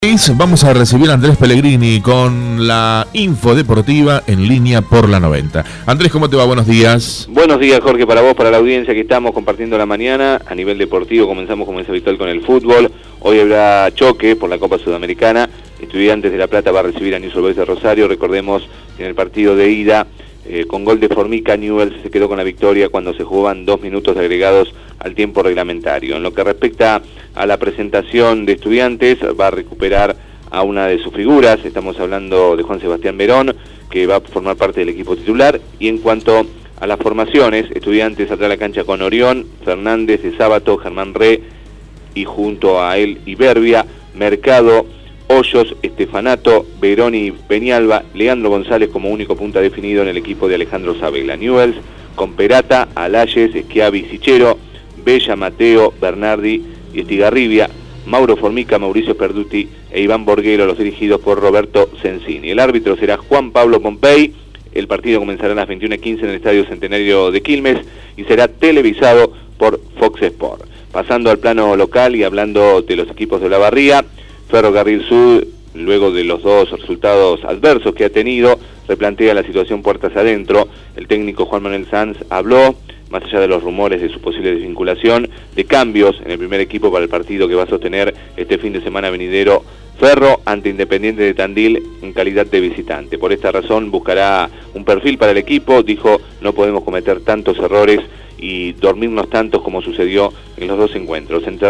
Vamos a recibir a Andrés Pellegrini con la info deportiva en línea por la 90. Andrés, ¿cómo te va? Buenos días. Buenos días, Jorge, para vos, para la audiencia que estamos compartiendo la mañana. A nivel deportivo comenzamos como es habitual con el fútbol. Hoy habrá choque por la Copa Sudamericana. Estudiantes de La Plata va a recibir a Newell's Old Boys de Rosario. Recordemos que en el partido de ida, con gol de Formica, Newell's se quedó con la victoria cuando se jugaban 2 minutos agregados al tiempo reglamentario. En lo que respecta a la presentación de Estudiantes, va a recuperar a una de sus figuras. Estamos hablando de Juan Sebastián Verón, que va a formar parte del equipo titular. Y en cuanto a las formaciones, Estudiantes saldrá a la cancha con Orión, Fernández de Sábato, Germán Re, y junto a él Iberbia, Mercado, Hoyos, Estefanato, Verón y Peñalba, Leandro González como único punta definido en el equipo de Alejandro Sabela. Newell's con Perata, Alayes, Schiavi, Sichero, Bella, Mateo, Bernardi y Estigarribia, Mauro Formica, Mauricio Perduti e Iván Borguero, los dirigidos por Roberto Sensini. El árbitro será Juan Pablo Pompey. El partido comenzará a las 21:15 en el Estadio Centenario de Quilmes y será televisado por Fox Sport. Pasando al plano local y hablando de los equipos de Olavarría, Ferrocarril Sud, luego de los 2 resultados adversos que ha tenido, replantea la situación puertas adentro. El técnico Juan Manuel Sanz habló, más allá de los rumores de su posible desvinculación, de cambios en el primer equipo para el partido que va a sostener este fin de semana venidero Ferro ante Independiente de Tandil en calidad de visitante. Por esta razón buscará un perfil para el equipo. Dijo, no podemos cometer tantos errores y dormirnos tantos como sucedió en los 2 encuentros, ante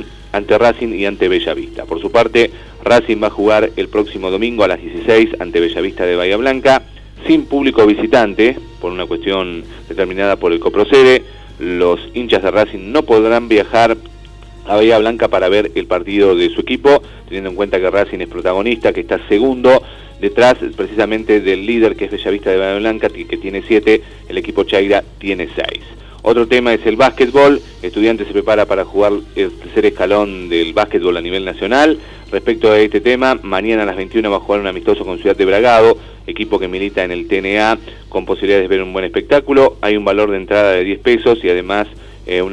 Racing y ante Bellavista. Por su parte, Racing va a jugar el próximo domingo a las 16 ante Bellavista de Bahía Blanca, sin público visitante, por una cuestión determinada por el Coprocede. Los hinchas de Racing no podrán viajar a Bahía Blanca para ver el partido de su equipo, teniendo en cuenta que Racing es protagonista, que está segundo, detrás precisamente del líder que es Bellavista de Bahía Blanca, que tiene 7, el equipo Chaira tiene 6. Otro tema es el básquetbol. Estudiantes se prepara para jugar el tercer escalón del básquetbol a nivel nacional. Respecto a este tema, mañana a las 21 va a jugar un amistoso con Ciudad de Bragado, equipo que milita en el TNA, con posibilidades de ver un buen espectáculo. Hay un valor de entrada de 10 pesos y además un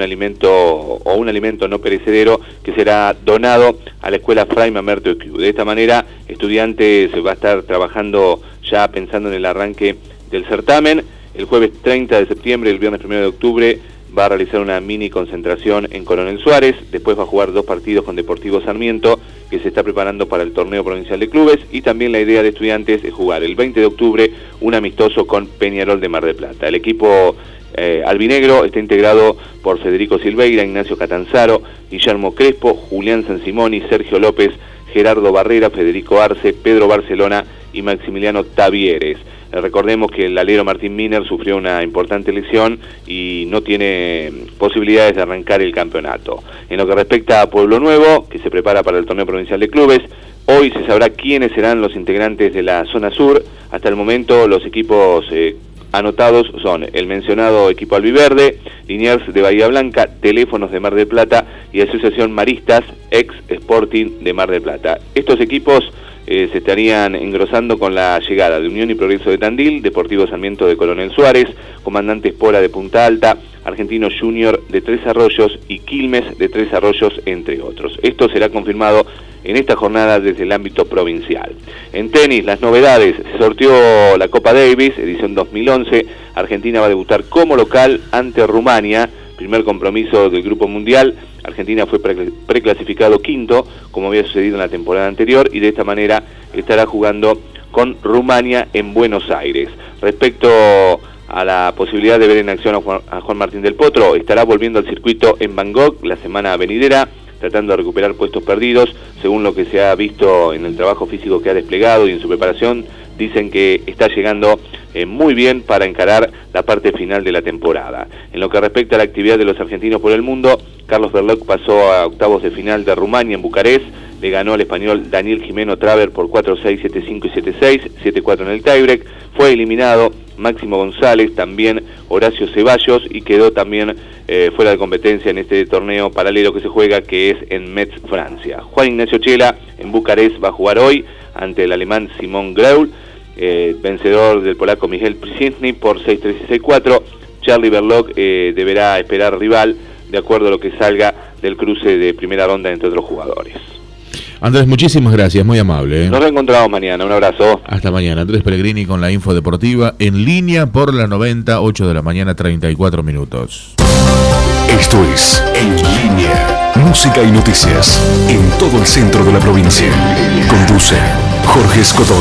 alimento no perecedero que será donado a la escuela Fray Mamerto de Club. De esta manera, Estudiantes va a estar trabajando ya pensando en el arranque del certamen. El jueves 30 de septiembre y el viernes 1 de octubre va a realizar una mini concentración en Coronel Suárez. Después va a jugar 2 partidos con Deportivo Sarmiento, que se está preparando para el torneo provincial de clubes. Y también la idea de Estudiantes es jugar el 20 de octubre un amistoso con Peñarol de Mar del Plata. El equipo albinegro está integrado por Federico Silveira, Ignacio Catanzaro, Guillermo Crespo, Julián Sansimoni, Sergio López, Gerardo Barrera, Federico Arce, Pedro Barcelona y Maximiliano Tavieres. Recordemos que el alero Martín Miner sufrió una importante lesión y no tiene posibilidades de arrancar el campeonato. En lo que respecta a Pueblo Nuevo, que se prepara para el torneo provincial de clubes, hoy se sabrá quiénes serán los integrantes de la zona sur. Hasta el momento los equipos anotados son el mencionado equipo albiverde, Liniers de Bahía Blanca, Teléfonos de Mar del Plata y Asociación Maristas, ex Sporting de Mar del Plata. Estos equipos se estarían engrosando con la llegada de Unión y Progreso de Tandil, Deportivo Sarmiento de Coronel Suárez, Comandante Espora de Punta Alta, Argentino Junior de Tres Arroyos y Quilmes de Tres Arroyos, entre otros. Esto será confirmado en esta jornada desde el ámbito provincial. En tenis, las novedades: se sorteó la Copa Davis, edición 2011, Argentina va a debutar como local ante Rumania, primer compromiso del Grupo Mundial. Argentina fue preclasificado quinto, como había sucedido en la temporada anterior, y de esta manera estará jugando con Rumania en Buenos Aires. Respecto a la posibilidad de ver en acción a Juan Martín del Potro, estará volviendo al circuito en Bangkok la semana venidera, tratando de recuperar puestos perdidos. Según lo que se ha visto en el trabajo físico que ha desplegado y en su preparación, dicen que está llegando muy bien para encarar la parte final de la temporada. En lo que respecta a la actividad de los argentinos por el mundo, Carlos Berlocq pasó a octavos de final de Rumania en Bucarest, le ganó al español Daniel Jimeno Traver por 4-6, 7-5 y 7-6, 7-4 en el tiebreak. Fue eliminado Máximo González, también Horacio Ceballos, y quedó también fuera de competencia en este torneo paralelo que se juega, que es en Metz, Francia. Juan Ignacio Chela en Bucarest va a jugar hoy ante el alemán Simon Greul, vencedor del polaco Miguel Przyszny por 6-3 y 6-4. Charlie Berlocq deberá esperar rival de acuerdo a lo que salga del cruce de primera ronda entre otros jugadores. Andrés, muchísimas gracias, muy amable. Nos reencontramos mañana, un abrazo. Hasta mañana. Andrés Pellegrini con la info deportiva en línea por la 90, 8 de la mañana, 34 minutos. Esto es En Línea. Música y noticias en todo el centro de la provincia. Conduce Jorge Escotón.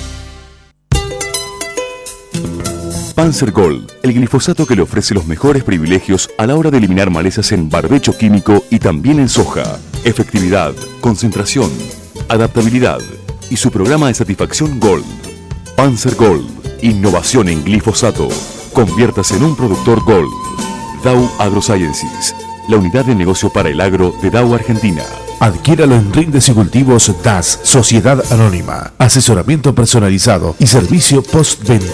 Panzer Gold, el glifosato que le ofrece los mejores privilegios a la hora de eliminar malezas en barbecho químico y también en soja. Efectividad, concentración, adaptabilidad y su programa de satisfacción Gold. Panzer Gold, innovación en glifosato. Conviértase en un productor Gold. Dow AgroSciences, la unidad de negocio para el agro de Dow Argentina. Adquiéralo en Rindes y Cultivos DAS, Sociedad Anónima. Asesoramiento personalizado y servicio postventa.